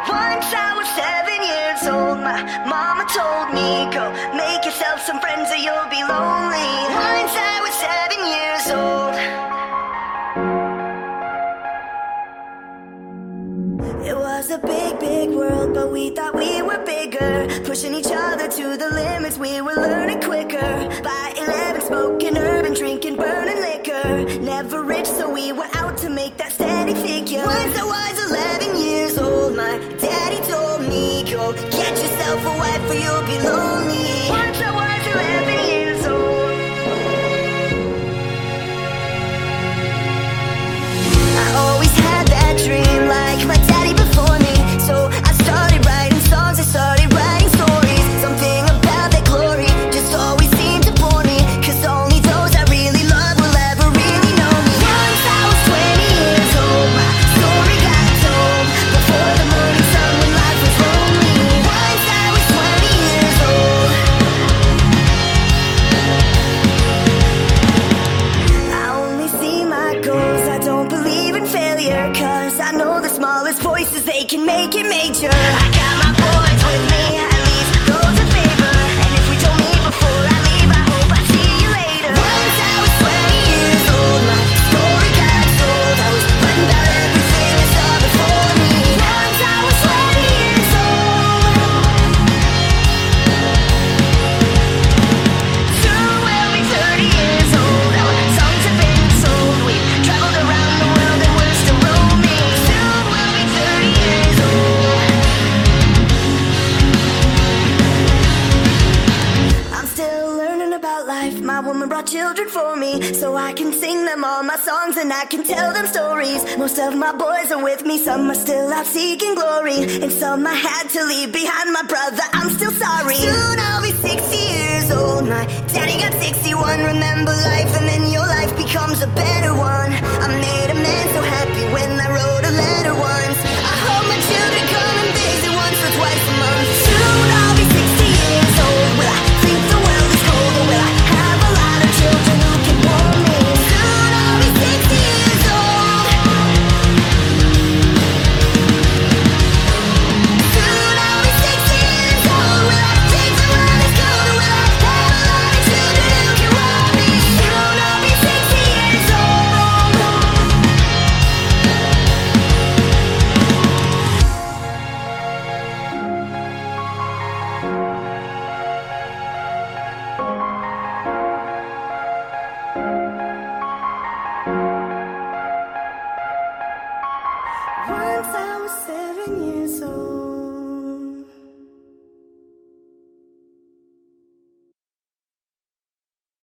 Once I was 7 years old, my mama told me, go make yourself some friends or you'll be lonely. Once I was 7 years old. It was a big, big world, but we thought we were bigger. Pushing each other to the limits, we were learning quicker. By 11, smoking herb and drinking burning liquor. Never rich, so we were out to make that steady figure. Once I was 11 years old, my daddy told me, go get yourself a wife or you'll be lonely. Once I was 11 years old. I always had that dream like my daddy before me. So I started writing songs, I started writing stories. Something about that glory just always seemed to bore me, 'cause only those I really love will ever really know me. Once I was 20 years old, my story got told before the morning sun when life was lonely. Once I was 20 years old. I only see my goals, I don't believe in failure, 'cause I know the smallest voices, they can make it major. I got my boys with me, at least those in favor. And if we don't meet before I leave, I hope I see you later. Once I was 20 years old, my story got told. I was writing about everything I saw before me. Once I was 20 years old. Soon we'll be 30 years old. Our songs have been sold. We've traveled around the world and we're still roaming. Soon we'll be 30 years old. I'm still learning about life. My woman brought children for me, so I can sing them all my songs and I can tell them stories. Most of my boys are with me, some are still out seeking glory, and some I had to leave behind. My brother, I'm still sorry. Soon I'll be 60 years old. My daddy got 61. Remember life and then your life becomes a better one. I made a man so happy when I wrote a letter once.